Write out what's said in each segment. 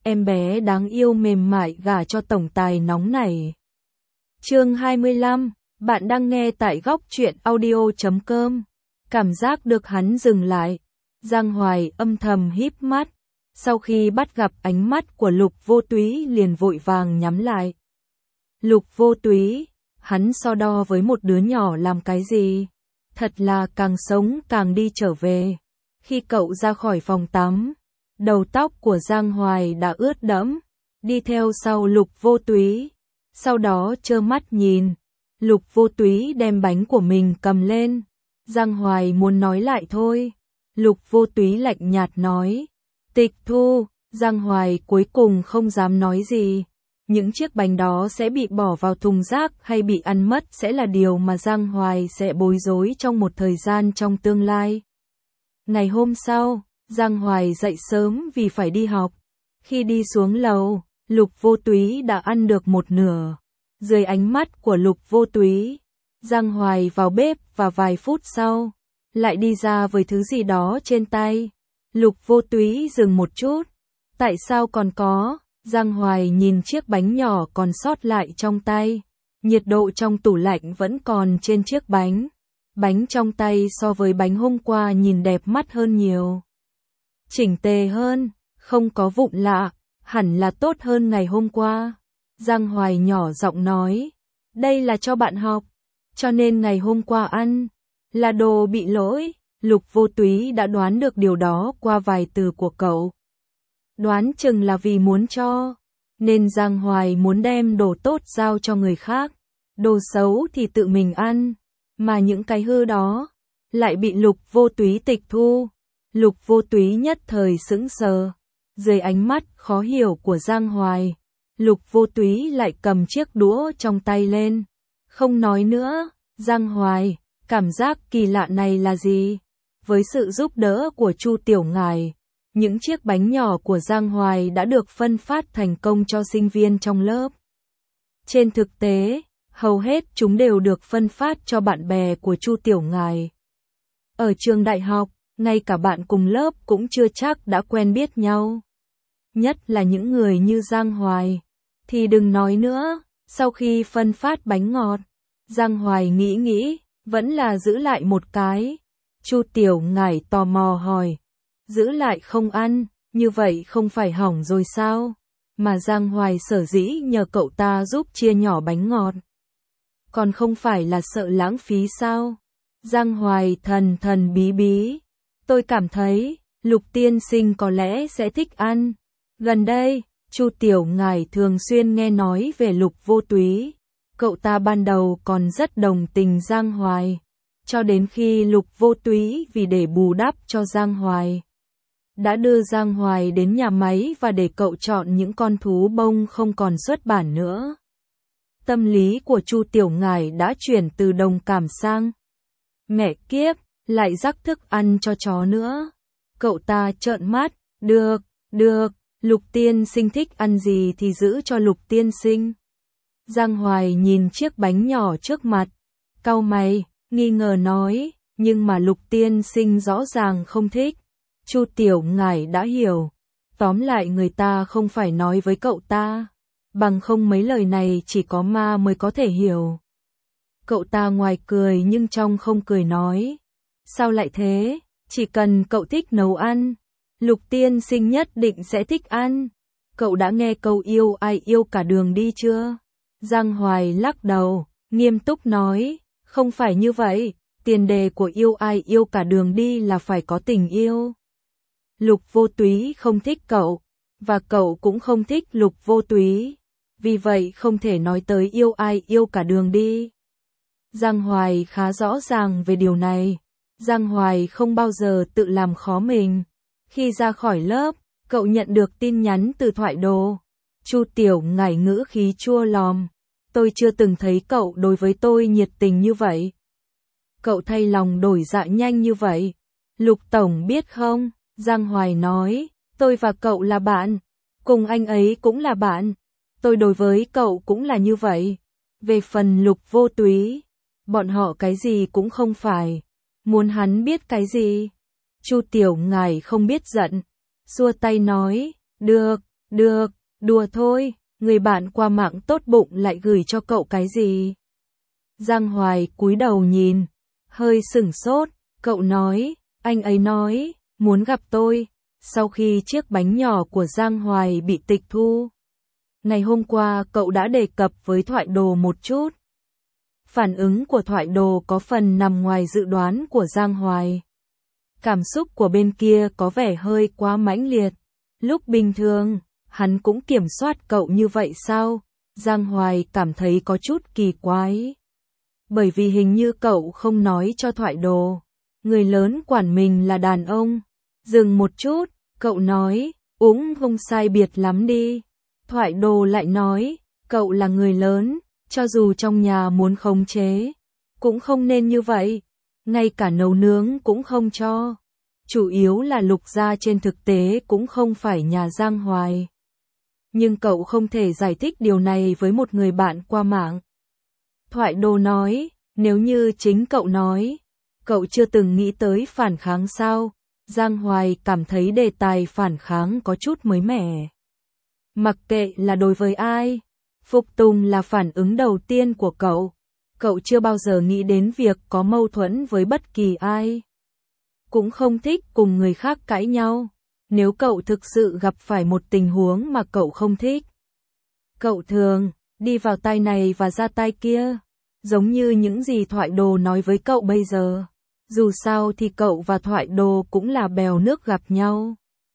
em bé đáng yêu mềm mại gả cho tổng tài nóng nảy. Chương 25, bạn đang nghe tại góc truyện audio.com. Cảm giác được hắn dừng lại, Giang Hoài âm thầm híp mắt, sau khi bắt gặp ánh mắt của Lục Vô Túy liền vội vàng nhắm lại. Lục Vô Túy, hắn so đo với một đứa nhỏ làm cái gì? Thật là càng sống càng đi trở về. Khi cậu ra khỏi phòng tắm, đầu tóc của Giang Hoài đã ướt đẫm, đi theo sau Lục Vô Túy, sau đó trơ mắt nhìn Lục Vô Túy đem bánh của mình cầm lên. Giang Hoài muốn nói lại thôi, Lục Vô Túy lạnh nhạt nói, tịch thu. Giang Hoài cuối cùng không dám nói gì. Những chiếc bánh đó sẽ bị bỏ vào thùng rác hay bị ăn mất sẽ là điều mà Giang Hoài sẽ bối rối trong một thời gian trong tương lai. Ngày hôm sau, Giang Hoài dậy sớm vì phải đi học. Khi đi xuống lầu, Lục Vô Túy đã ăn được một nửa. Dưới ánh mắt của Lục Vô Túy, Giang Hoài vào bếp và vài phút sau, lại đi ra với thứ gì đó trên tay. Lục Vô Túy dừng một chút. Tại sao còn có? Giang Hoài nhìn chiếc bánh nhỏ còn sót lại trong tay. Nhiệt độ trong tủ lạnh vẫn còn trên chiếc bánh. Bánh trong tay so với bánh hôm qua nhìn đẹp mắt hơn nhiều. Chỉnh tề hơn, không có vụn lạ, hẳn là tốt hơn ngày hôm qua. Giang Hoài nhỏ giọng nói, đây là cho bạn học, cho nên ngày hôm qua ăn là đồ bị lỗi. Lục Vô Túy đã đoán được điều đó qua vài từ của cậu. Đoán chừng là vì muốn cho, nên Giang Hoài muốn đem đồ tốt giao cho người khác, đồ xấu thì tự mình ăn, mà những cái hư đó lại bị Lục Vô Túy tịch thu. Lục Vô Túy nhất thời sững sờ, dưới ánh mắt khó hiểu của Giang Hoài, Lục Vô Túy lại cầm chiếc đũa trong tay lên, không nói nữa. Giang Hoài, cảm giác kỳ lạ này là gì? Với sự giúp đỡ của Chu Tiểu Ngải, những chiếc bánh nhỏ của Giang Hoài đã được phân phát thành công cho sinh viên trong lớp. Trên thực tế, hầu hết chúng đều được phân phát cho bạn bè của Chu Tiểu Ngải. Ở trường đại học, ngay cả bạn cùng lớp cũng chưa chắc đã quen biết nhau. Nhất là những người như Giang Hoài, thì đừng nói nữa. Sau khi phân phát bánh ngọt, Giang Hoài nghĩ, vẫn là giữ lại một cái. Chu Tiểu Ngải tò mò hỏi, giữ lại không ăn, như vậy không phải hỏng rồi sao? Mà Giang Hoài sở dĩ nhờ cậu ta giúp chia nhỏ bánh ngọt, còn không phải là sợ lãng phí sao? Giang Hoài thần bí, tôi cảm thấy Lục tiên sinh có lẽ sẽ thích ăn. Gần đây, Chu Tiểu Ngải thường xuyên nghe nói về Lục Vô Túy. Cậu ta ban đầu còn rất đồng tình Giang Hoài, cho đến khi Lục Vô Túy vì để bù đắp cho Giang Hoài, đã đưa Giang Hoài đến nhà máy và để cậu chọn những con thú bông không còn xuất bản nữa. Tâm lý của Chu Tiểu Ngải đã chuyển từ đồng cảm sang, mẹ kiếp, lại rắc thức ăn cho chó nữa. Cậu ta trợn mắt, được, Lục tiên sinh thích ăn gì thì giữ cho Lục tiên sinh. Giang Hoài nhìn chiếc bánh nhỏ trước mặt, cau mày, nghi ngờ nói, nhưng mà Lục tiên sinh rõ ràng không thích. Chu Tiểu Ngải đã hiểu, tóm lại người ta không phải nói với cậu ta, bằng không mấy lời này chỉ có ma mới có thể hiểu. Cậu ta ngoài cười nhưng trong không cười nói, sao lại thế, chỉ cần cậu thích nấu ăn, Lục tiên sinh nhất định sẽ thích ăn. Cậu đã nghe câu yêu ai yêu cả đường đi chưa? Giang Hoài lắc đầu, nghiêm túc nói, không phải như vậy, tiền đề của yêu ai yêu cả đường đi là phải có tình yêu. Lục Vô Túy không thích cậu, và cậu cũng không thích Lục Vô Túy, vì vậy không thể nói tới yêu ai yêu cả đường đi. Giang Hoài khá rõ ràng về điều này. Giang Hoài không bao giờ tự làm khó mình. Khi ra khỏi lớp, cậu nhận được tin nhắn từ thoại đồ. Chu Tiểu Ngải ngữ khí chua lòm, tôi chưa từng thấy cậu đối với tôi nhiệt tình như vậy. Cậu thay lòng đổi dạ nhanh như vậy. Lục tổng biết không? Giang Hoài nói, tôi và cậu là bạn, cùng anh ấy cũng là bạn, tôi đối với cậu cũng là như vậy. Về phần Lục Vô Túy, bọn họ cái gì cũng không phải, muốn hắn biết cái gì? Chu Tiểu Ngải không biết giận, xua tay nói, được, Được, đùa thôi, người bạn qua mạng tốt bụng lại gửi cho cậu cái gì? Giang Hoài cúi đầu nhìn, hơi sửng sốt, cậu nói, anh ấy nói, muốn gặp tôi, sau khi chiếc bánh nhỏ của Giang Hoài bị tịch thu. Ngày hôm qua cậu đã đề cập với Thoại Đồ một chút. Phản ứng của Thoại Đồ có phần nằm ngoài dự đoán của Giang Hoài. Cảm xúc của bên kia có vẻ hơi quá mãnh liệt. Lúc bình thường, hắn cũng kiểm soát cậu như vậy sao? Giang Hoài cảm thấy có chút kỳ quái. Bởi vì hình như cậu không nói cho Thoại Đồ. Người lớn quản mình là đàn ông. Dừng một chút, cậu nói, uống không sai biệt lắm đi. Thoại Đồ lại nói, cậu là người lớn, cho dù trong nhà muốn khống chế, cũng không nên như vậy. Ngay cả nấu nướng cũng không cho. Chủ yếu là Lục gia trên thực tế cũng không phải nhà Giang Hoài. Nhưng cậu không thể giải thích điều này với một người bạn qua mạng. Thoại Đồ nói, nếu như chính cậu nói, cậu chưa từng nghĩ tới phản kháng sao? Giang Hoài cảm thấy đề tài phản kháng có chút mới mẻ. Mặc kệ là đối với ai, phục tùng là phản ứng đầu tiên của cậu. Cậu chưa bao giờ nghĩ đến việc có mâu thuẫn với bất kỳ ai. Cũng không thích cùng người khác cãi nhau. Nếu cậu thực sự gặp phải một tình huống mà cậu không thích, cậu thường đi vào tai này và ra tai kia, giống như những gì Thoại Đồ nói với cậu bây giờ. Dù sao thì cậu và Thoại Đồ cũng là bèo nước gặp nhau.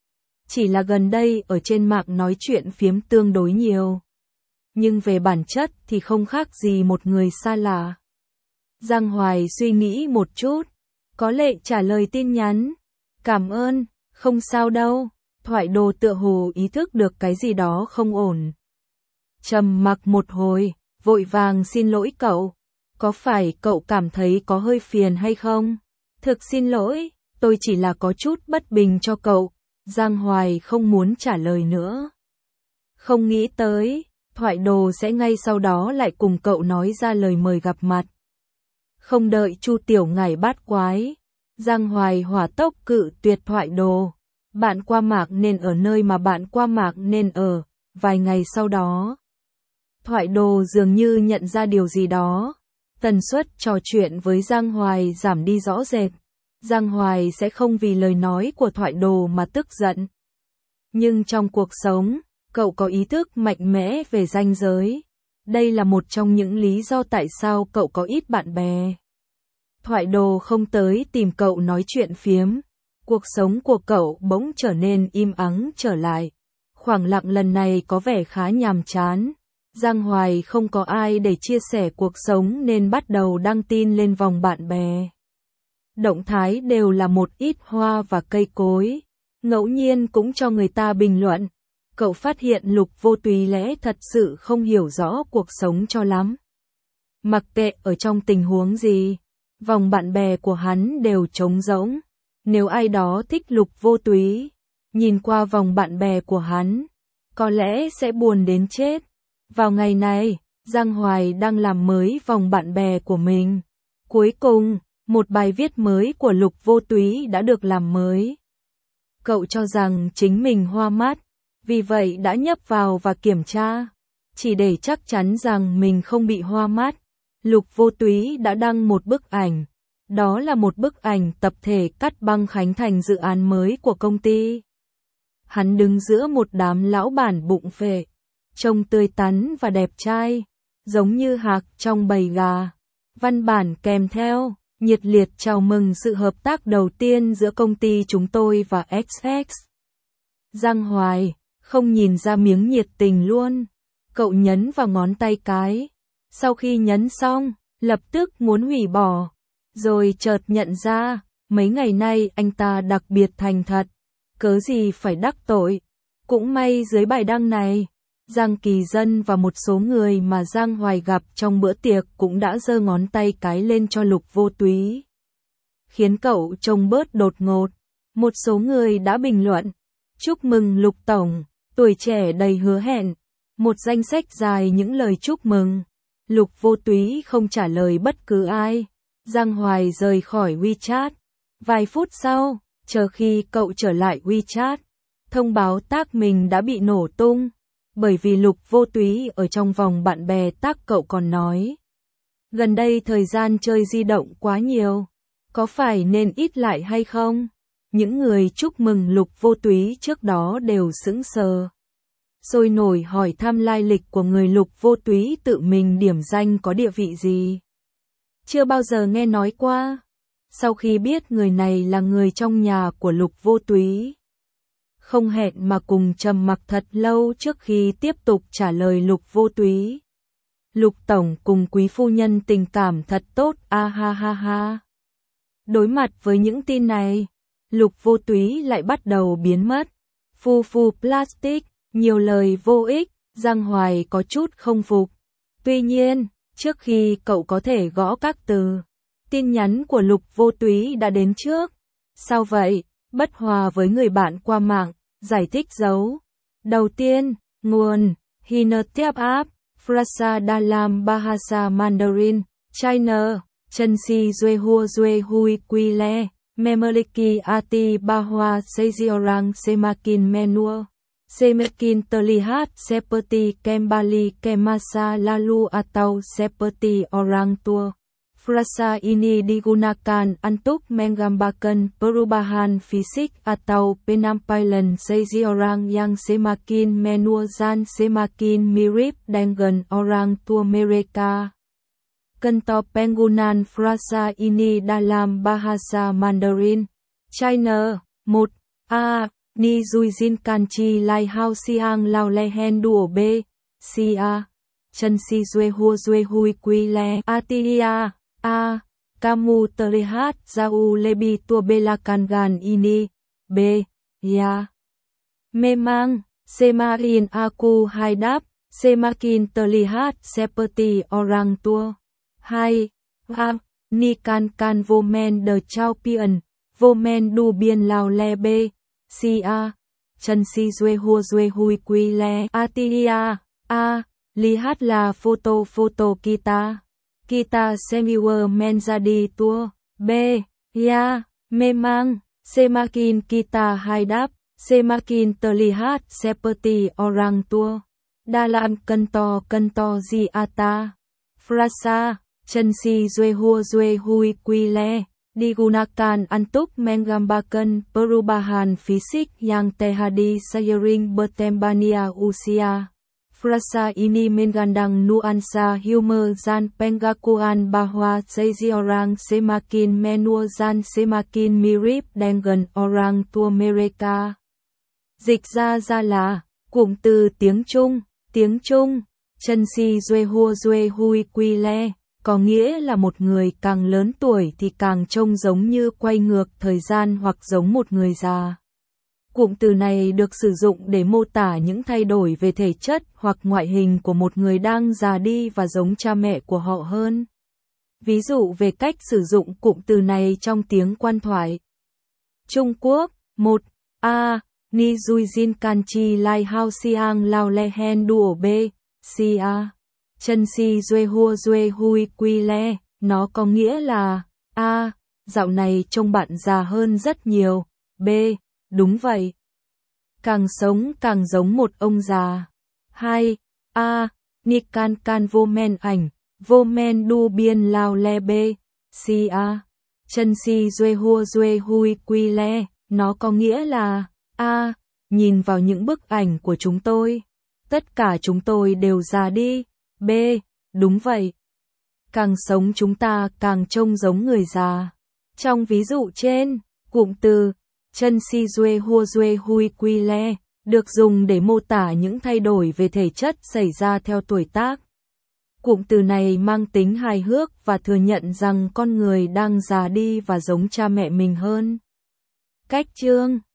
Chỉ là gần đây ở trên mạng nói chuyện phiếm tương đối nhiều. Nhưng về bản chất thì không khác gì một người xa lạ. Giang Hoài suy nghĩ một chút, có lệ trả lời tin nhắn. Cảm ơn, không sao đâu. Thoại Đồ tựa hồ ý thức được cái gì đó không ổn. Trầm mặc một hồi, vội vàng xin lỗi cậu. Có phải cậu cảm thấy có hơi phiền hay không? Thực xin lỗi, tôi chỉ là có chút bất bình cho cậu. Giang Hoài không muốn trả lời nữa. Không nghĩ tới, Thoại Đồ sẽ ngay sau đó lại cùng cậu nói ra lời mời gặp mặt. Không đợi Chu Tiểu Ngải bát quái, Giang Hoài hỏa tốc cự tuyệt Thoại Đồ. Bạn qua mạng nên ở nơi mà bạn qua mạng nên ở. Vài ngày sau đó, Thoại Đồ dường như nhận ra điều gì đó. Tần suất trò chuyện với Giang Hoài giảm đi rõ rệt. Giang Hoài sẽ không vì lời nói của Thoại Đồ mà tức giận. Nhưng trong cuộc sống, cậu có ý thức mạnh mẽ về ranh giới. Đây là một trong những lý do tại sao cậu có ít bạn bè. Thoại Đồ không tới tìm cậu nói chuyện phiếm. Cuộc sống của cậu bỗng trở nên im ắng trở lại. Khoảng lặng lần này có vẻ khá nhàm chán. Giang Hoài không có ai để chia sẻ cuộc sống nên bắt đầu đăng tin lên vòng bạn bè. Động thái đều là một ít hoa và cây cối. Ngẫu nhiên cũng cho người ta bình luận. Cậu phát hiện Lục Vô Túy lẽ thật sự không hiểu rõ cuộc sống cho lắm. Mặc kệ ở trong tình huống gì, vòng bạn bè của hắn đều trống rỗng. Nếu ai đó thích Lục Vô Túy, nhìn qua vòng bạn bè của hắn, có lẽ sẽ buồn đến chết. Vào ngày này, Giang Hoài đang làm mới vòng bạn bè của mình. Cuối cùng, một bài viết mới của Lục Vô Túy đã được làm mới. Cậu cho rằng chính mình hoa mắt, vì vậy đã nhấp vào và kiểm tra. Chỉ để chắc chắn rằng mình không bị hoa mắt, Lục Vô Túy đã đăng một bức ảnh. Đó là một bức ảnh tập thể cắt băng khánh thành dự án mới của công ty. Hắn đứng giữa một đám lão bản bụng phệ, trông tươi tắn và đẹp trai, giống như hạc trong bầy gà. Văn bản kèm theo, nhiệt liệt chào mừng sự hợp tác đầu tiên giữa công ty chúng tôi và XX. Giang Hoài, không nhìn ra miếng nhiệt tình luôn. Cậu nhấn vào ngón tay cái. Sau khi nhấn xong, lập tức muốn hủy bỏ. Rồi chợt nhận ra, mấy ngày nay anh ta đặc biệt thành thật. Cớ gì phải đắc tội. Cũng may dưới bài đăng này, Giang Kỳ Dân và một số người mà Giang Hoài gặp trong bữa tiệc cũng đã giơ ngón tay cái lên cho Lục Vô Túy. Khiến cậu trông bớt đột ngột. Một số người đã bình luận. Chúc mừng Lục Tổng, tuổi trẻ đầy hứa hẹn. Một danh sách dài những lời chúc mừng. Lục Vô Túy không trả lời bất cứ ai. Giang Hoài rời khỏi WeChat. Vài phút sau, chờ khi cậu trở lại WeChat, thông báo tác mình đã bị nổ tung. Bởi vì Lục Vô Túy ở trong vòng bạn bè tác cậu còn nói. Gần đây thời gian chơi di động quá nhiều. Có phải nên ít lại hay không? Những người chúc mừng Lục Vô Túy trước đó đều sững sờ. Sôi nổi hỏi thăm lai lịch của người Lục Vô Túy tự mình điểm danh có địa vị gì. Chưa bao giờ nghe nói qua. Sau khi biết người này là người trong nhà của Lục Vô Túy, không hẹn mà cùng trầm mặc thật lâu trước khi tiếp tục trả lời Lục Vô Túy. Lục Tổng cùng quý phu nhân tình cảm thật tốt, a ha ha ha. Đối mặt với những tin này, Lục Vô Túy lại bắt đầu biến mất. Phu plastic, nhiều lời vô ích, Giang Hoài có chút không phục. Tuy nhiên, trước khi cậu có thể gõ các từ, tin nhắn của Lục Vô Túy đã đến trước. Sao vậy? Bất hòa với người bạn qua mạng, giải thích dấu. Đầu tiên, nguồn, Hinatep App, Frasa Dalam Bahasa Mandarin, China, Chân Si Duy Hua Duy Hui Quy Le, Memiliki Ati Bahwa Seziorang Semakin Menua, Semakin Terlihat Seperti Kembali Kemasa Lalu atau Seperti Orang Tua. Frasa ini digunakan untuk menggambarkan perubahan fisik atau penampilan seseorang yang semakin menua dan semakin mirip dengan orang tua mereka. Contoh penggunaan frasa ini dalam bahasa Mandarin, China. 1. A. Ni duizinkan chi lai hao siang lao lehen duo b. Si a. Chân si duy hui quy le atia. A. Kamu terlihat jauh lebih tua belakangan ini. B. Ya. Memang, semakin aku hadap, semakin terlihat seperti orang tua. 2. A. Ni kan vomen de champion, vomen du biên lao le b. Si a. Chân si duy hui quy le atia. A. Lihat la foto kita. Kita semua menjadi tua. B. Ya, memang, semakin kita hadap, semakin terlihat seperti orang tua. Dalam contoh di atas, frasa, chân si duy hui quy le, digunakan untuk menggambarkan perubahan fisik yang terjadi seiring bertambahnya usia. Frasa ini mengandung nuansa humor dan pengakuan bahwa seseorang semakin menua dan semakin mirip dengan orang tua mereka. Dịch ra là, cụm từ tiếng Trung, chân si duy hui quy le, có nghĩa là một người càng lớn tuổi thì càng trông giống như quay ngược thời gian hoặc giống một người già. Cụm từ này được sử dụng để mô tả những thay đổi về thể chất hoặc ngoại hình của một người đang già đi và giống cha mẹ của họ hơn. Ví dụ về cách sử dụng cụm từ này trong tiếng quan thoại. Trung Quốc. 1. A. Ni duizin kanchi lai hao siang lao lehen duo b. Si a. Chân si duy hui quy le. Nó có nghĩa là A. Dạo này trông bạn già hơn rất nhiều. B. Đúng vậy. Càng sống càng giống một ông già. 2. A. Ni kan vomen ảnh, vomen du biên lao le b. Si a. Chân si duy hui quy le. Nó có nghĩa là A. Nhìn vào những bức ảnh của chúng tôi. Tất cả chúng tôi đều già đi. B. Đúng vậy. Càng sống chúng ta càng trông giống người già. Trong ví dụ trên, cụm từ chân si duy hui quy le được dùng để mô tả những thay đổi về thể chất xảy ra theo tuổi tác. Cụm từ này mang tính hài hước và thừa nhận rằng con người đang già đi và giống cha mẹ mình hơn. Cách chương